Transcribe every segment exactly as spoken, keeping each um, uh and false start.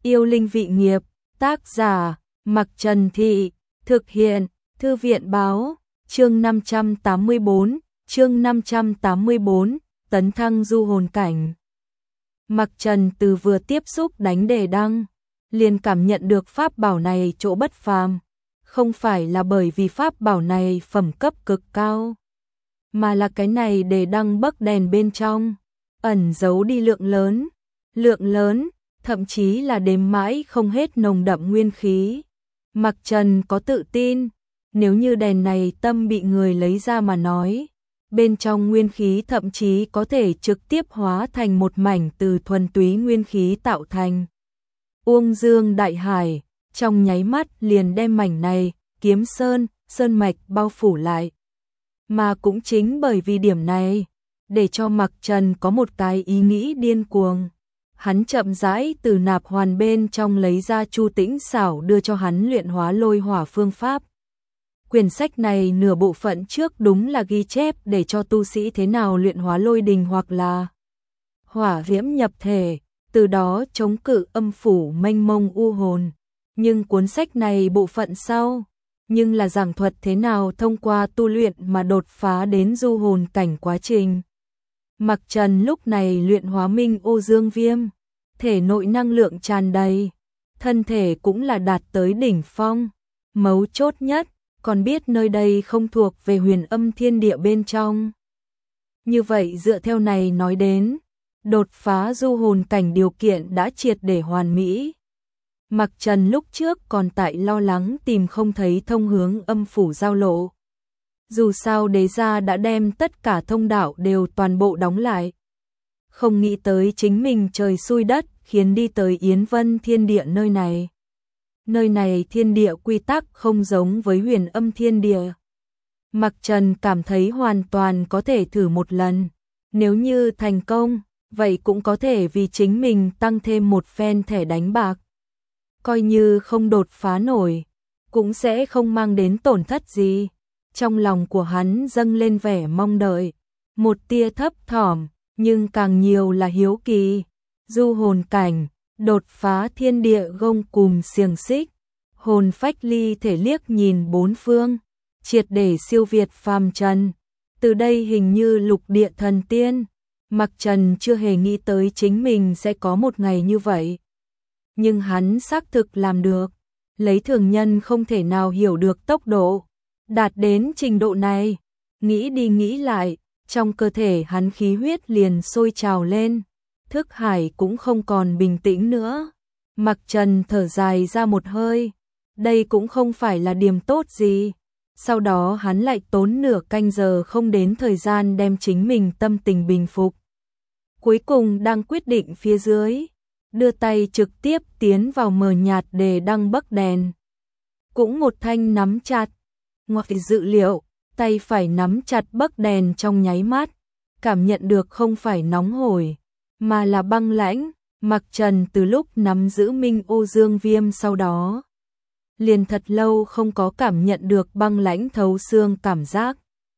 Yêu linh vị nghiệp, tác giả, Mặc Trần Thị, thực hiện, Thư viện báo, chương năm trăm tám mươi bốn, chương năm trăm tám mươi bốn, tấn thăng du hồn cảnh. Mặc Trần từ vừa tiếp xúc đánh đề đăng, liền cảm nhận được pháp bảo này chỗ bất phàm, không phải là bởi vì pháp bảo này phẩm cấp cực cao, mà là cái này đề đăng bấc đèn bên trong, ẩn giấu đi lượng lớn, lượng lớn, thậm chí là đếm mãi không hết nồng đậm nguyên khí. Mặc Trần có tự tin, nếu như đèn này tâm bị người lấy ra mà nói, bên trong nguyên khí thậm chí có thể trực tiếp hóa thành một mảnh từ thuần túy nguyên khí tạo thành. Uông Dương Đại Hải, trong nháy mắt liền đem mảnh này, kiếm sơn, sơn mạch bao phủ lại. Mà cũng chính bởi vì điểm này, để cho Mặc Trần có một cái ý nghĩ điên cuồng. Hắn chậm rãi từ nạp hoàn bên trong lấy ra Chu Tĩnh Xảo đưa cho hắn luyện hóa lôi hỏa phương pháp. Quyển sách này nửa bộ phận trước đúng là ghi chép để cho tu sĩ thế nào luyện hóa lôi đình hoặc là hỏa diễm nhập thể, từ đó chống cự âm phủ mênh mông u hồn. Nhưng cuốn sách này bộ phận sau, nhưng là giảng thuật thế nào thông qua tu luyện mà đột phá đến du hồn cảnh quá trình. Mặc Trần lúc này luyện hóa minh ô dương viêm, thể nội năng lượng tràn đầy, thân thể cũng là đạt tới đỉnh phong, mấu chốt nhất, còn biết nơi đây không thuộc về huyền âm thiên địa bên trong. Như vậy dựa theo này nói đến, đột phá du hồn cảnh điều kiện đã triệt để hoàn mỹ. Mặc Trần lúc trước còn tại lo lắng tìm không thấy thông hướng âm phủ giao lộ. Dù sao đế gia đã đem tất cả thông đạo đều toàn bộ đóng lại. Không nghĩ tới chính mình trời xui đất khiến đi tới Yến Vân thiên địa nơi này. Nơi này thiên địa quy tắc không giống với huyền âm thiên địa. Mặc Trần cảm thấy hoàn toàn có thể thử một lần. Nếu như thành công, vậy cũng có thể vì chính mình tăng thêm một phen thẻ đánh bạc. Coi như không đột phá nổi, cũng sẽ không mang đến tổn thất gì. Trong lòng của hắn dâng lên vẻ mong đợi, một tia thấp thỏm, nhưng càng nhiều là hiếu kỳ. Du hồn cảnh, đột phá thiên địa gông cùm xiềng xích, hồn phách ly thể liếc nhìn bốn phương, triệt để siêu việt phàm trần. Từ đây hình như lục địa thần tiên, Mặc Trần chưa hề nghĩ tới chính mình sẽ có một ngày như vậy. Nhưng hắn xác thực làm được, lấy thường nhân không thể nào hiểu được tốc độ. Đạt đến trình độ này, nghĩ đi nghĩ lại, trong cơ thể hắn khí huyết liền sôi trào lên, thức hải cũng không còn bình tĩnh nữa. Mặc Trần thở dài ra một hơi, đây cũng không phải là điểm tốt gì. Sau đó hắn lại tốn nửa canh giờ không đến thời gian đem chính mình tâm tình bình phục. Cuối cùng đang quyết định phía dưới, đưa tay trực tiếp tiến vào mờ nhạt đề đăng bấc đèn. Cũng một thanh nắm chặt. Ngoài dự liệu, tay phải nắm chặt bấc đèn trong nháy mắt, cảm nhận được không phải nóng hổi, mà là băng lãnh. Mặc Trần từ lúc nắm giữ minh ô dương viêm sau đó, liền thật lâu không có cảm nhận được băng lãnh thấu xương cảm giác.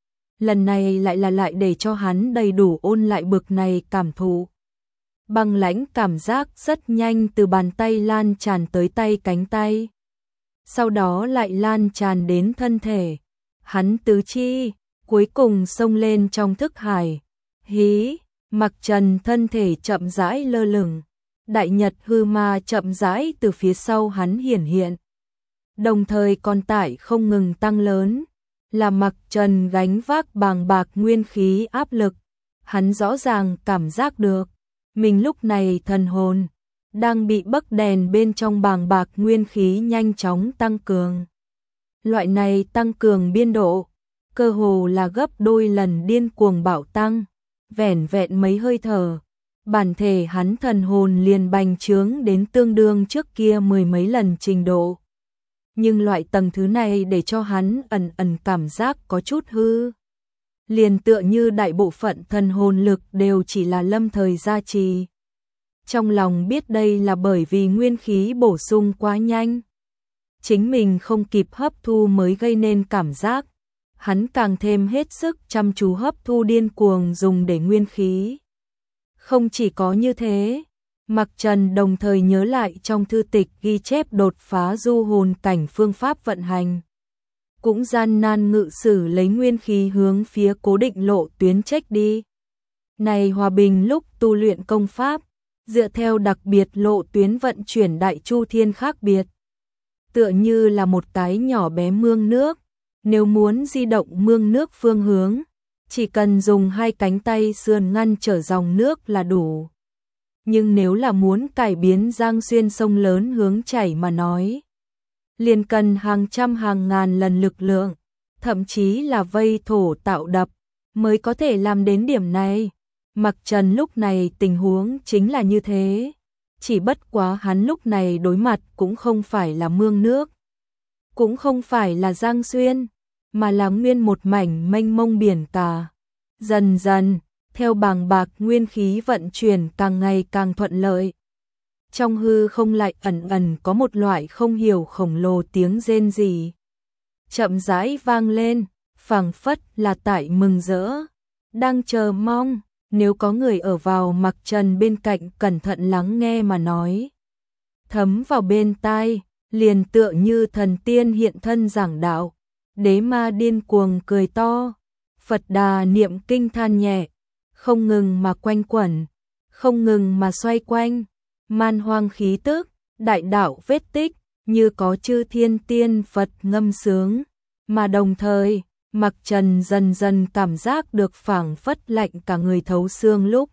Lần này lại là lại để cho hắn đầy đủ ôn lại bực này cảm thụ. Băng lãnh cảm giác rất nhanh từ bàn tay lan tràn tới tay cánh tay. Sau đó lại lan tràn đến thân thể, hắn tứ chi, cuối cùng xông lên trong thức hải. Hí, Mặc Trần thân thể chậm rãi lơ lửng, đại nhật hư ma chậm rãi từ phía sau hắn hiển hiện. Đồng thời còn tải không ngừng tăng lớn, là Mặc Trần gánh vác bàng bạc nguyên khí áp lực. Hắn rõ ràng cảm giác được, mình lúc này thần hồn đang bị bấc đèn bên trong bàng bạc nguyên khí nhanh chóng tăng cường. Loại này tăng cường biên độ, cơ hồ là gấp đôi lần điên cuồng bạo tăng, vẻn vẹn mấy hơi thở, bản thể hắn thần hồn liền bành trướng đến tương đương trước kia mười mấy lần trình độ. Nhưng loại tầng thứ này để cho hắn ẩn ẩn cảm giác có chút hư. Liền tựa như đại bộ phận thần hồn lực đều chỉ là lâm thời gia trì. Trong lòng biết đây là bởi vì nguyên khí bổ sung quá nhanh. Chính mình không kịp hấp thu mới gây nên cảm giác. Hắn càng thêm hết sức chăm chú hấp thu điên cuồng dùng để nguyên khí. Không chỉ có như thế, Mặc Trần đồng thời nhớ lại trong thư tịch ghi chép đột phá du hồn cảnh phương pháp vận hành. Cũng gian nan ngự sử lấy nguyên khí hướng phía cố định lộ tuyến trách đi. Này Hòa Bình lúc tu luyện công pháp, dựa theo đặc biệt lộ tuyến vận chuyển đại chu thiên khác biệt. Tựa như là một cái nhỏ bé mương nước, nếu muốn di động mương nước phương hướng, chỉ cần dùng hai cánh tay sườn ngăn trở dòng nước là đủ. Nhưng nếu là muốn cải biến giang xuyên sông lớn hướng chảy mà nói, liền cần hàng trăm hàng ngàn lần lực lượng, thậm chí là vây thổ tạo đập, mới có thể làm đến điểm này. Mặc Trần lúc này tình huống chính là như thế, chỉ bất quá hắn lúc này đối mặt cũng không phải là mương nước, cũng không phải là giang xuyên, mà là nguyên một mảnh mênh mông biển cả. Dần dần, theo bàng bạc nguyên khí vận chuyển càng ngày càng thuận lợi. Trong hư không lại ẩn ẩn có một loại không hiểu khổng lồ tiếng rên rỉ. Chậm rãi vang lên, phảng phất là tại mừng rỡ, đang chờ mong, nếu có người ở vào Mặc Trần bên cạnh cẩn thận lắng nghe mà nói. Thấm vào bên tai, liền tựa như thần tiên hiện thân giảng đạo, đế ma điên cuồng cười to, Phật Đà niệm kinh than nhẹ, không ngừng mà quanh quẩn, không ngừng mà xoay quanh, man hoang khí tức, đại đạo vết tích, như có chư thiên tiên Phật ngâm sướng, mà đồng thời, Mặc Trần dần dần cảm giác được phảng phất lạnh cả người thấu xương lúc.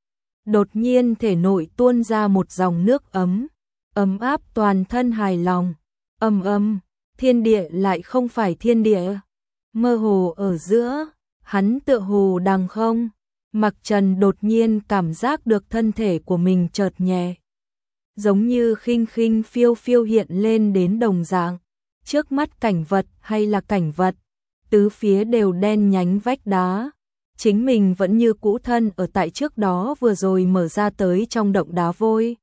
Đột nhiên thể nội tuôn ra một dòng nước ấm, ấm áp toàn thân hài lòng, ầm ầm, thiên địa lại không phải thiên địa, mơ hồ ở giữa, hắn tựa hồ đang không. Mặc Trần đột nhiên cảm giác được thân thể của mình chợt nhẹ, giống như khinh khinh phiêu phiêu hiện lên đến đồng dạng, trước mắt cảnh vật hay là cảnh vật, tứ phía đều đen nhánh vách đá, chính mình vẫn như cũ thân ở tại trước đó vừa rồi mở ra tới trong động đá vôi.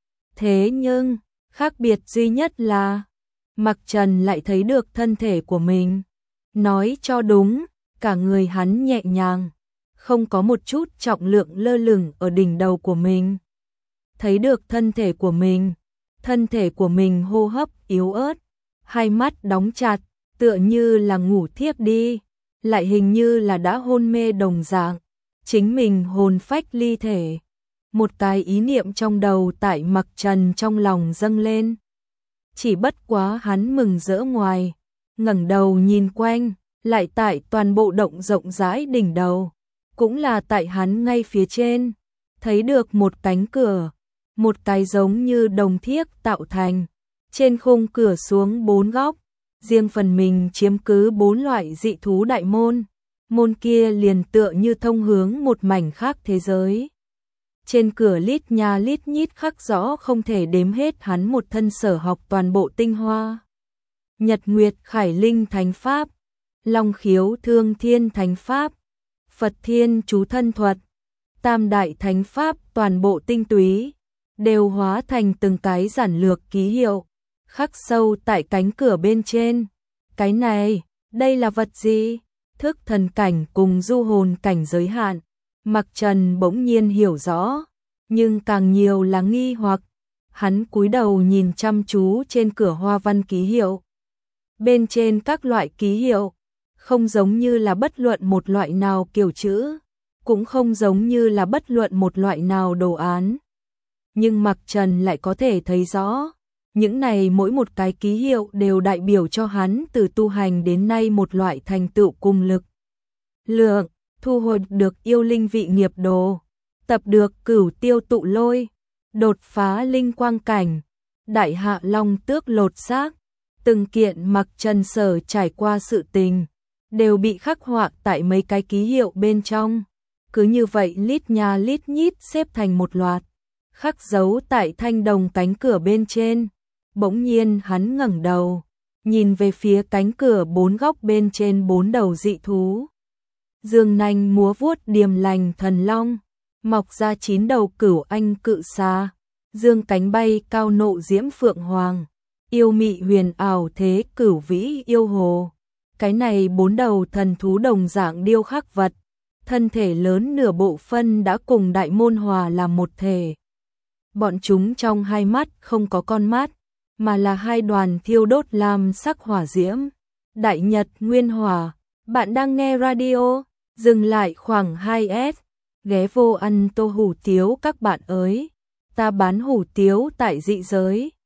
Thế nhưng, khác biệt duy nhất là, Mặc Trần lại thấy được thân thể của mình, nói cho đúng, cả người hắn nhẹ nhàng, không có một chút trọng lượng lơ lửng ở đỉnh đầu của mình. Thấy được thân thể của mình, thân thể của mình hô hấp yếu ớt, hai mắt đóng chặt, tựa như là ngủ thiếp đi, lại hình như là đã hôn mê đồng dạng, chính mình hồn phách ly thể. Một cái ý niệm trong đầu tại Mặc Trần trong lòng dâng lên. Chỉ bất quá hắn mừng rỡ ngoài, ngẩng đầu nhìn quanh, lại tại toàn bộ động rộng rãi đỉnh đầu, cũng là tại hắn ngay phía trên, thấy được một cánh cửa, một cái giống như đồng thiếc tạo thành, trên khung cửa xuống bốn góc, riêng phần mình chiếm cứ bốn loại dị thú đại môn, môn kia liền tựa như thông hướng một mảnh khác thế giới. Trên cửa lít nha lít nhít khắc rõ không thể đếm hết hắn một thân sở học toàn bộ tinh hoa. Nhật Nguyệt Khải Linh Thánh Pháp, Long Khiếu Thương Thiên Thánh Pháp, Phật Thiên Chú Thân Thuật, Tam Đại Thánh Pháp toàn bộ tinh túy, đều hóa thành từng cái giản lược ký hiệu, khắc sâu tại cánh cửa bên trên. Cái này, đây là vật gì? Thức thần cảnh cùng du hồn cảnh giới hạn. Mặc Trần bỗng nhiên hiểu rõ, nhưng càng nhiều là nghi hoặc. Hắn cúi đầu nhìn chăm chú trên cửa hoa văn ký hiệu. Bên trên các loại ký hiệu, không giống như là bất luận một loại nào kiểu chữ, cũng không giống như là bất luận một loại nào đồ án. Nhưng Mặc Trần lại có thể thấy rõ, những này mỗi một cái ký hiệu đều đại biểu cho hắn từ tu hành đến nay một loại thành tựu cùng lực lượng, thu hồi được yêu linh vị nghiệp đồ, tập được cửu tiêu tụ lôi, đột phá linh quang cảnh, đại hạ long tước lột xác, từng kiện Mặc Trần sở trải qua sự tình, đều bị khắc họa tại mấy cái ký hiệu bên trong, cứ như vậy lít nha lít nhít xếp thành một loạt, khắc dấu tại thanh đồng cánh cửa bên trên. Bỗng nhiên hắn ngẩng đầu, nhìn về phía cánh cửa bốn góc bên trên bốn đầu dị thú. Dương nanh múa vuốt điềm lành thần long, mọc ra chín đầu cửu anh cự xà, dương cánh bay cao nộ diễm phượng hoàng, yêu mị huyền ảo thế cửu vĩ yêu hồ. Cái này bốn đầu thần thú đồng dạng điêu khắc vật, thân thể lớn nửa bộ phân đã cùng đại môn hòa làm một thể. bọn chúng trong hai mắt không có con mắt, mà là hai đoàn thiêu đốt lam sắc hỏa diễm. Đại Nhật Nguyên Hỏa, bạn đang nghe radio, dừng lại khoảng hai s, ghé vô ăn tô hủ tiếu các bạn ơi, ta bán hủ tiếu tại dị giới.